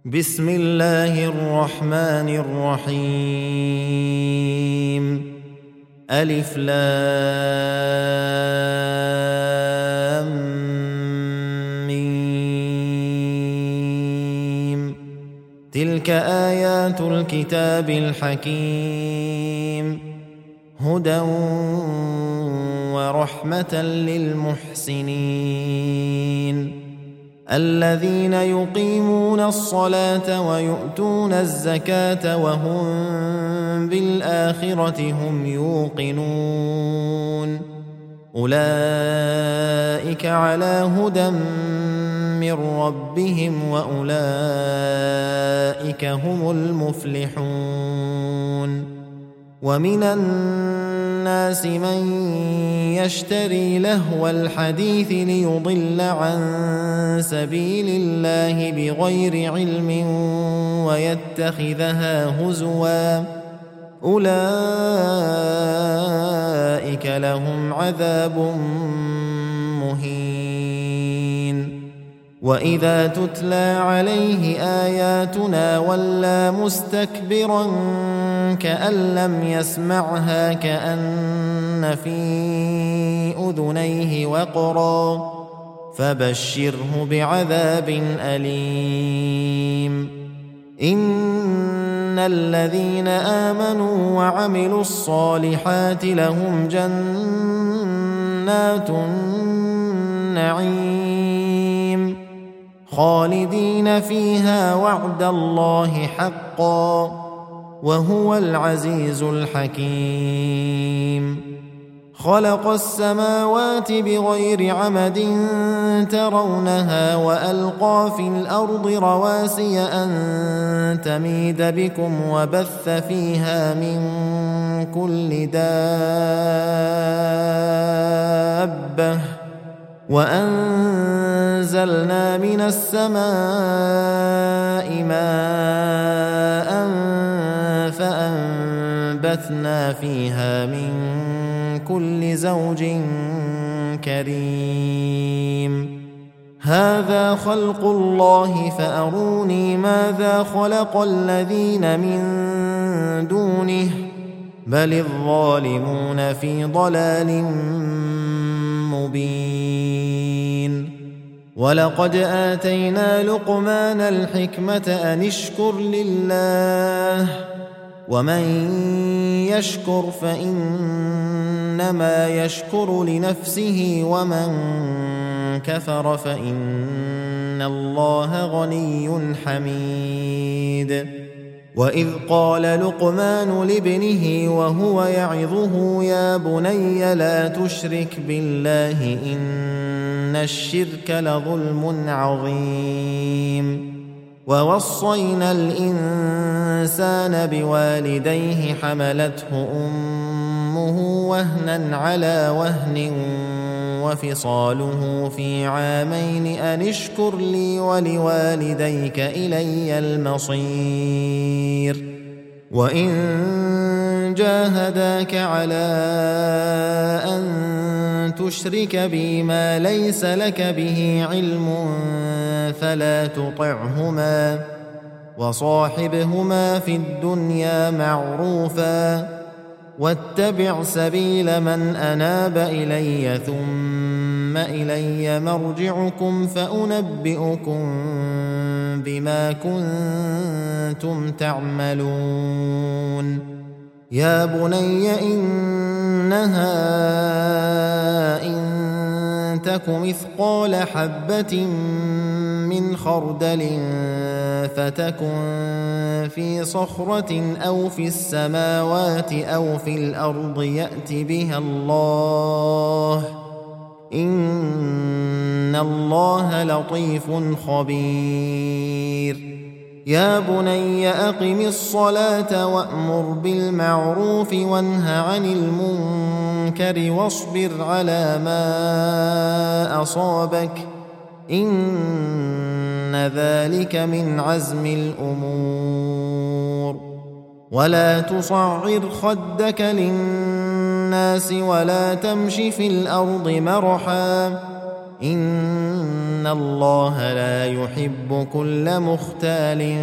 بسم الله الرحمن الرحيم ألف لام ميم تلك آيات الكتاب الحكيم هدى ورحمة للمحسنين الذين يقيمون الصلاة ويؤتون الزكاة وهم بالآخرة هم يوقنون أولئك على هدى من ربهم وأولئك هم المفلحون ومن الناس من يشتري لهو الحديث ليضل عن سبيل الله بغير علم ويتخذها هزوا أولئك لهم عذاب مهين وإذا تتلى عليه آياتنا ولى مستكبرا كأن لم يسمعها كأن في أذنيه وقرا فبشره بعذاب أليم إن الذين آمنوا وعملوا الصالحات لهم جنات النعيم خالدين فيها وعد الله حقا وهو العزيز الحكيم خلق السماوات بغير عمد ترونها وألقى في الأرض رواسي أن تميد بكم وبث فيها من كل دابة وأنزلنا من السماء ماء فأنبتنا فيها من كل زوج كريم هذا خلق الله فأروني ماذا خلق الذين من دونه بل الظالمون في ضلال مبين ولقد آتينا لقمان الحكمة أن اشكر لله ومن يشكر فإنما يشكر لنفسه ومن كفر فإن الله غني حميد وإذ قال لقمان لابنه وهو يعظه يا بني لا تشرك بالله إن الشرك لظلم عظيم ووصينا الإنسان بوالديه حملته أمه وهنا على وهن وفصاله في عامين أن اشكر لي ولوالديك إلي المصير وإن جاهداك على أن تشرك بي ما ليس لك به علم فلا تطعهما وصاحبهما في الدنيا معروفا واتبع سبيل من أناب إلي ثم إلي مرجعكم فأنبئكم بما كنتم تعملون يا بني إنها إن تك مثقال حبة من خردل فتكن في صخرة أو في السماوات أو في الأرض يأت بها الله إن الله لطيف خبير يا بني أقم الصلاة وأمر بالمعروف وانه عن المنكر واصبر على ما أصابك إن ذلك من عزم الأمور ولا تصعر خدك للناس ولا تمش في الأرض مرحا إن الله لا يحب كل مختال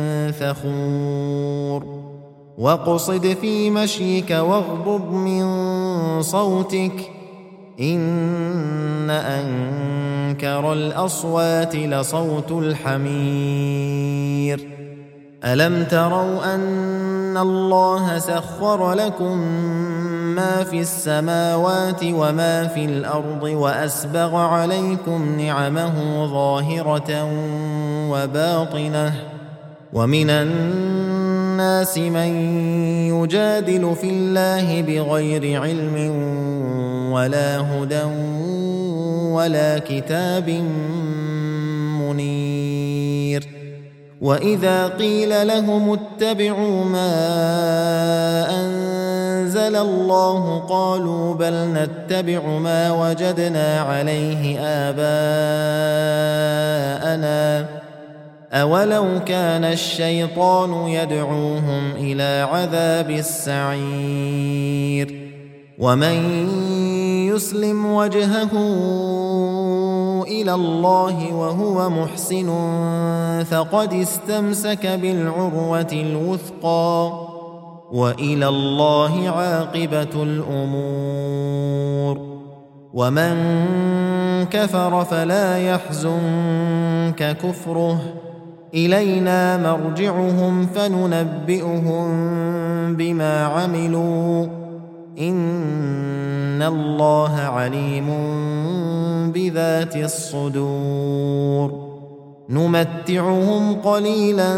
فخور واقصد في مشيك واغضض من صوتك إن أنكر الأصوات لصوت الحمير ألم تروا أن الله سخر لكم ما في السماوات وما في الأرض وأسبغ عليكم نعمه ظاهرة وباطنة ومن الناس من يجادل في الله بغير علم ولا هدى ولا كتاب منير وإذا قيل لهم اتبعوا ما أنزل الله قالوا بل نتبع ما وجدنا عليه آباءنا أولو كان الشيطان يدعوهم إلى عذاب السعير ومن يسلم وجهه إلى الله وهو محسن فقد استمسك بالعروة الوثقى وإلى الله عاقبة الأمور ومن كفر فلا يحزنك كفره إلينا مرجعهم فننبئهم بما عملوا إن الله عليم بذات الصدور نمتعهم قليلا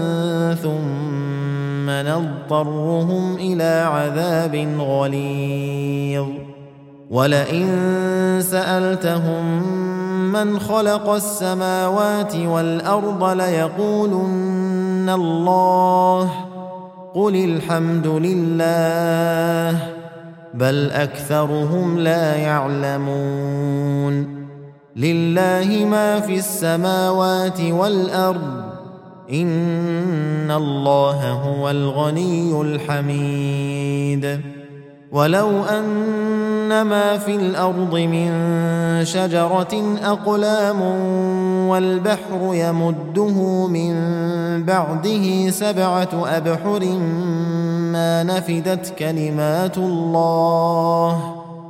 ثم نضطرهم إلى عذاب غليظ ولئن سألتهم من خلق السماوات والأرض ليقولن الله قل الحمد لله بل أكثرهم لا يعلمون لله ما في السماوات والأرض إن الله هو الغني الحميد ولو أن ما في الأرض من شجرة أقلام والبحر يمده من بعده 7 أبحر ما نفدت كلمات الله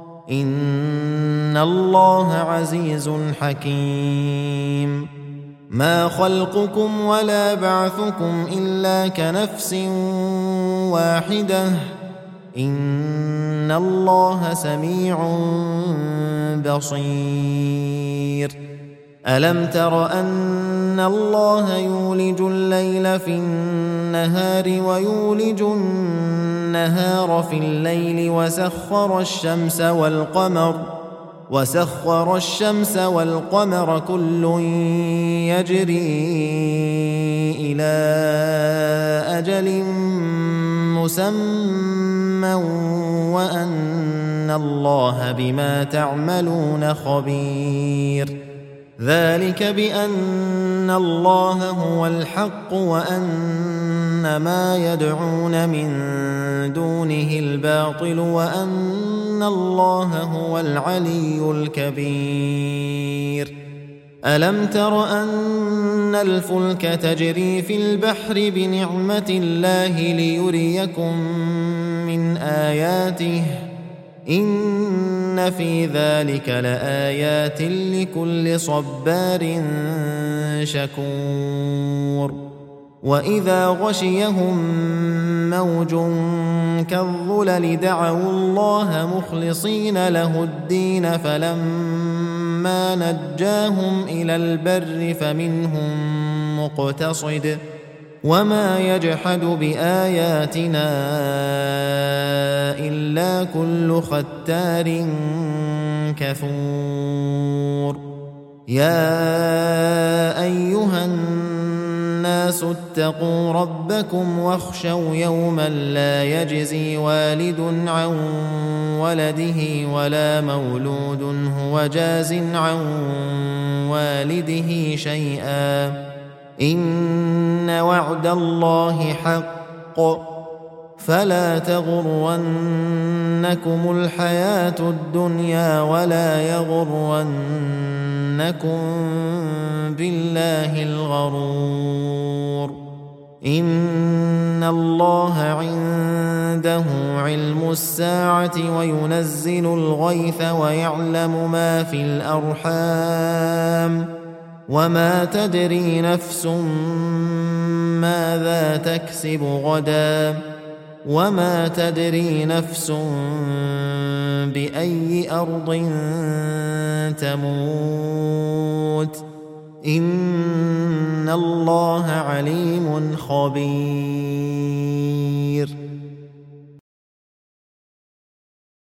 إن الله عزيز حكيم ما خلقكم ولا بعثكم إلا كنفس واحدة إن الله سميع بصير ألم تر أن الله يولج الليل في النهار ويولج النهار في الليل وسخر الشمس والقمر كل يجري إلى أجل مسمى وأن الله بما تعملون خبير ذلك بأن الله هو الحق وأن ما يدعون من دونه الباطل وأن الله هو العلي الكبير ألم تر أن الفلك تجري في البحر بنعمة الله ليريكم من آياته إن في ذلك لآيات لكل صبار شكور وإذا غشيهم موج كالظلل دعوا الله مخلصين له الدين فلما نجاهم إلى البر فمنهم مقتصد وما يجحد بآياتنا إلا كل ختار كفور يا أيها الناس اتقوا ربكم واخشوا يوما لا يجزي والد عن ولده ولا مولود هو جاز عن والده شيئا إن وعد الله حق فلا تغرنكم الحياة الدنيا ولا يغرنكم بالله الغرور إن الله عنده علم الساعة وينزل الغيث ويعلم ما في الأرحام وما تدري نفس ماذا تكسب غدا وما تدري نفس بأي أرض تموت إن الله عليم خبير